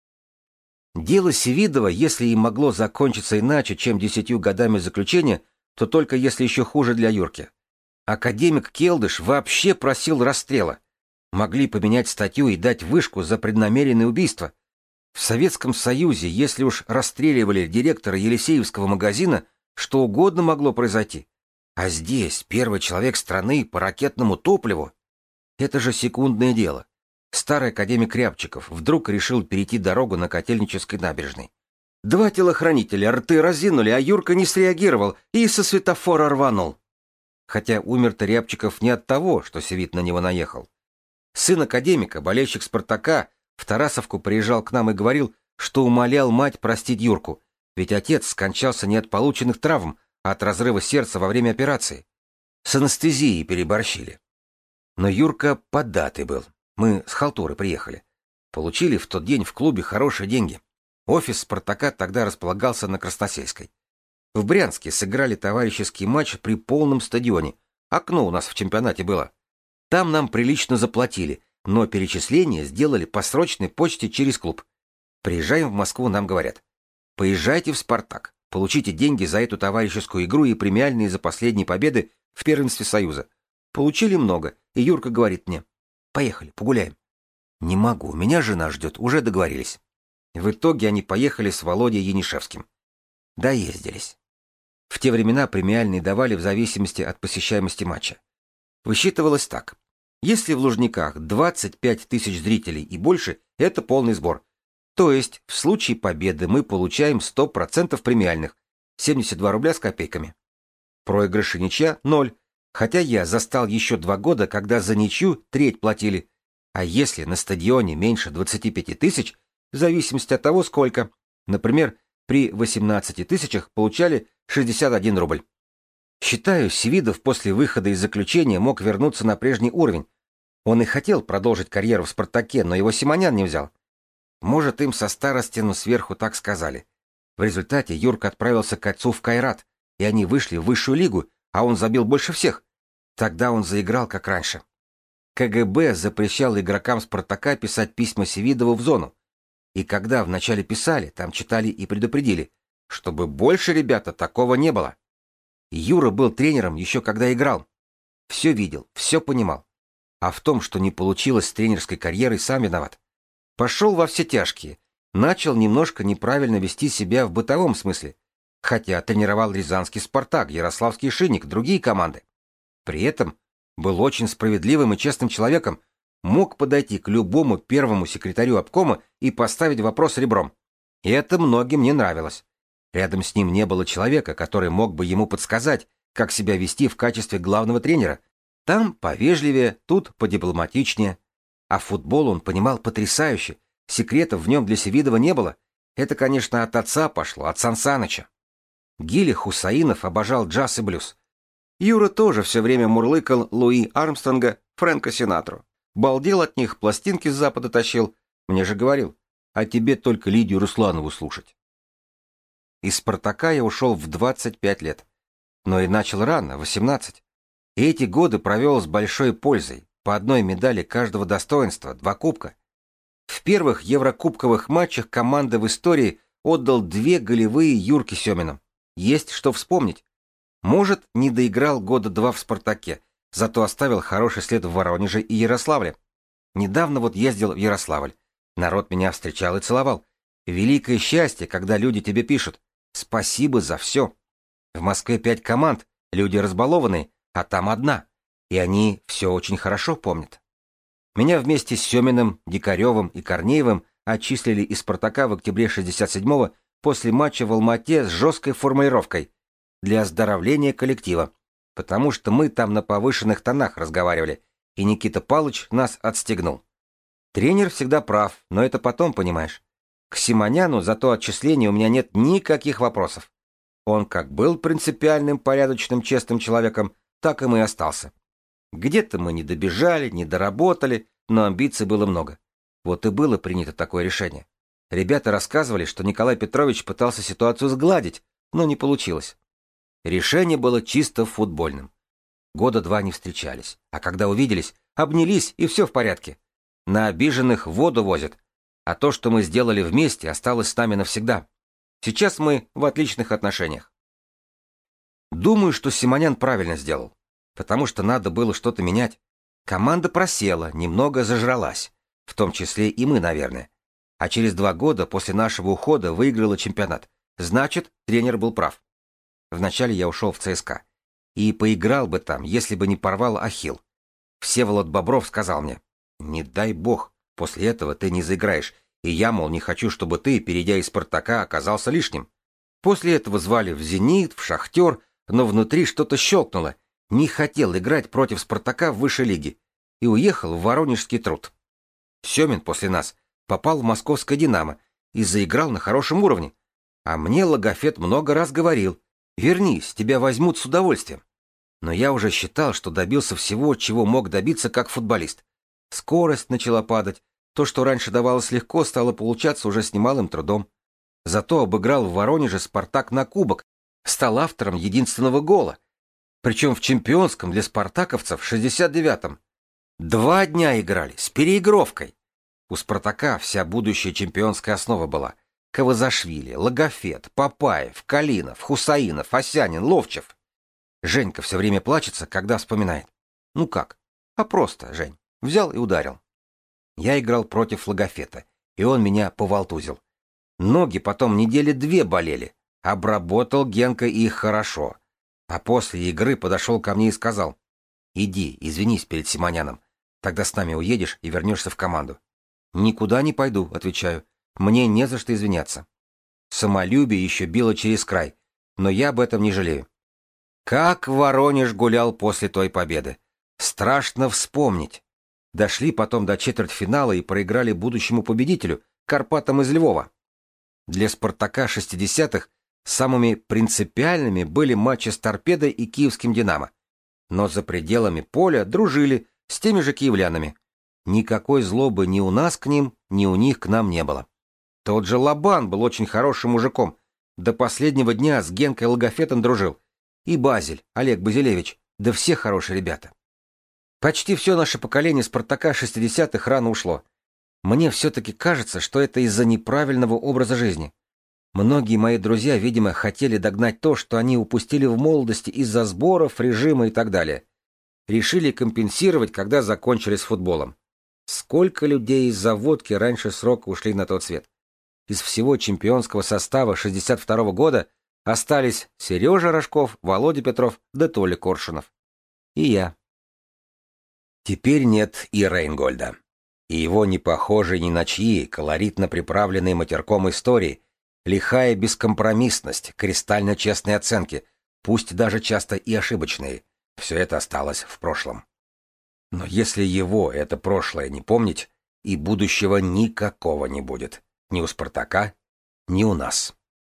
Дело Севидова, если и могло закончиться иначе, чем 10 годами заключения, то только если еще хуже для Юрки. Академик Келдыш вообще просил расстрела. Могли поменять статью и дать вышку за преднамеренное убийство. В Советском Союзе, если уж расстреливали директора Елисеевского магазина, что угодно могло произойти. А здесь первый человек страны по ракетному топливу. Это же секундное дело. Старый академик Рябчиков вдруг решил перейти дорогу на Котельнической набережной. 2 телохранителя рты разинули, а Юрка не среагировал и со светофора рванул. Хотя умер-то Рябчиков не от того, что Севид на него наехал. Сын академика, болельщик «Спартака», в Тарасовку приезжал к нам и говорил, что умолял мать простить Юрку, ведь отец скончался не от полученных травм, а от разрыва сердца во время операции. С анестезией переборщили. Но Юрка поддатый был. Мы с халтуры приехали. Получили в тот день в клубе хорошие деньги. Офис «Спартака» тогда располагался на Красносельской. В Брянске сыграли товарищеский матч при полном стадионе. Окно у нас в чемпионате было. Там нам прилично заплатили, но перечисление сделали по срочной почте через клуб. Приезжаем в Москву, нам говорят: «Поезжайте в «Спартак», получите деньги за эту товарищескую игру и премиальные за последние победы в первенстве Союза». Получили много, и Юрка говорит мне: «Поехали, погуляем». Не могу, меня жена ждет, уже договорились. В итоге они поехали с Володей Янишевским. Доездились. В те времена премиальные давали в зависимости от посещаемости матча. Высчитывалось так: если в Лужниках 25 тысяч зрителей и больше, это полный сбор. То есть в случае победы мы получаем 100% премиальных, 72 рубля с копейками. Проигрыш и ничья — 0, хотя я застал еще 2 года, когда за ничью треть платили. А если на стадионе меньше 25 тысяч, в зависимости от того, сколько, например, при 18 тысячах получали 61 рубль. Считаю, Севидов после выхода из заключения мог вернуться на прежний уровень. Он и хотел продолжить карьеру в «Спартаке», но его Симонян не взял. Может, им со Старостиным сверху так сказали. В результате Юрка отправился к отцу в Кайрат, и они вышли в высшую лигу, а он забил больше всех. Тогда он заиграл, как раньше. КГБ запрещал игрокам «Спартака» писать письма Севидову в зону. И когда вначале писали, там читали и предупредили, чтобы больше, ребята, такого не было. Юра был тренером еще когда играл. Все видел, все понимал. А в том, что не получилось с тренерской карьерой, сам виноват. Пошел во все тяжкие. Начал немножко неправильно вести себя в бытовом смысле. Хотя тренировал Рязанский «Спартак», Ярославский «Шинник», другие команды. При этом был очень справедливым и честным человеком. Мог подойти к любому первому секретарю обкома и поставить вопрос ребром. И это многим не нравилось. Рядом с ним не было человека, который мог бы ему подсказать, как себя вести в качестве главного тренера. Там повежливее, тут подипломатичнее. А футбол он понимал потрясающе. Секретов в нем для Севидова не было. Это, конечно, от отца пошло, от Сан Саныча. Гили Хусаинов обожал джаз и блюз. Юра тоже все время мурлыкал Луи Армстронга, Фрэнка Синатру. Балдел от них, пластинки с Запада тащил. Мне же говорил: «А тебе только Лидию Русланову слушать». Из «Спартака» я ушел в 25 лет. Но и начал рано, 18. И эти годы провел с большой пользой. По одной медали каждого достоинства, 2 кубка. В первых еврокубковых матчах команды в истории отдал 2 голевые Юрке Семину. Есть что вспомнить. Может, не доиграл года 2 в «Спартаке», зато оставил хороший след в Воронеже и Ярославле. Недавно вот ездил в Ярославль. Народ меня встречал и целовал. Великое счастье, когда люди тебе пишут «Спасибо за все». В Москве 5 команд, люди разбалованные, а там одна. И они все очень хорошо помнят. Меня вместе с Семиным, Дикаревым и Корнеевым отчислили из «Спартака» в октябре 67-го после матча в Алма-Ате с жесткой формулировкой «для оздоровления коллектива», потому что мы там на повышенных тонах разговаривали, и Никита Палыч нас отстегнул. Тренер всегда прав, но это потом, понимаешь. К Симоняну за то отчисление у меня нет никаких вопросов. Он как был принципиальным, порядочным, честным человеком, так им и остался. Где-то мы не добежали, не доработали, но амбиций было много. Вот и было принято такое решение. Ребята рассказывали, что Николай Петрович пытался ситуацию сгладить, но не получилось. Решение было чисто футбольным. Года 2 не встречались, а когда увиделись, обнялись, и все в порядке. На обиженных воду возят, а то, что мы сделали вместе, осталось с нами навсегда. Сейчас мы в отличных отношениях. Думаю, что Симонян правильно сделал, потому что надо было что-то менять. Команда просела, немного зажралась, в том числе и мы, наверное. А через 2 года после нашего ухода выиграла чемпионат. Значит, тренер был прав. Вначале я ушел в ЦСКА. И поиграл бы там, если бы не порвал ахилл. Всеволод Бобров сказал мне: «Не дай бог, после этого ты не заиграешь, и я, мол, не хочу, чтобы ты, перейдя из «Спартака», оказался лишним». После этого звали в «Зенит», в «Шахтер», но внутри что-то щелкнуло. Не хотел играть против «Спартака» в высшей лиге. И уехал в Воронежский Труд. Семин после нас попал в московское «Динамо» и заиграл на хорошем уровне. А мне Логофет много раз говорил: «Вернись, тебя возьмут с удовольствием». Но я уже считал, что добился всего, чего мог добиться как футболист. Скорость начала падать, то, что раньше давалось легко, стало получаться уже с немалым трудом. Зато обыграл в Воронеже «Спартак» на кубок, стал автором единственного гола. Причем в чемпионском для спартаковцев в 69-м. 2 дня играли, с переигровкой. У «Спартака» вся будущая чемпионская основа была. Кавазашвили, Логофет, Папаев, Калинов, Хусаинов, Осянин, Ловчев. Женька все время плачется, когда вспоминает. Ну как? А просто, Жень, взял и ударил. Я играл против Логофета, и он меня повалтузил. Ноги потом 2 недели болели. Обработал Генка их хорошо. А после игры подошел ко мне и сказал: «Иди, извинись перед Симоняном. Тогда с нами уедешь и вернешься в команду». «Никуда не пойду», — отвечаю. «Мне не за что извиняться». Самолюбие еще било через край, но я об этом не жалею. Как Воронеж гулял после той победы. Страшно вспомнить. Дошли потом до четвертьфинала и проиграли будущему победителю, Карпатам из Львова. Для «Спартака» 60-х самыми принципиальными были матчи с «Торпедой» и киевским «Динамо». Но за пределами поля дружили с теми же киевлянами. Никакой злобы ни у нас к ним, ни у них к нам не было. Тот же Лобан был очень хорошим мужиком. До последнего дня с Генкой Логофетом дружил. И Базель, Олег Базилевич, да все хорошие ребята. Почти все наше поколение «Спартака» 60-х рано ушло. Мне все-таки кажется, что это из-за неправильного образа жизни. Многие мои друзья, видимо, хотели догнать то, что они упустили в молодости из-за сборов, режима и так далее. Решили компенсировать, когда закончили с футболом. Сколько людей из-за водки раньше срока ушли на тот свет? Из всего чемпионского состава 62-го года остались Сережа Рожков, Володя Петров да Толя Коршунов. И я. Теперь нет и Рейнгольда. И его не похожий ни на чьи, колоритно приправленные матерком истории, лихая бескомпромиссность, кристально честные оценки, пусть даже часто и ошибочные, все это осталось в прошлом. Но если его, это прошлое, не помнить, и будущего никакого не будет. Ни у «Спартака», ни у нас.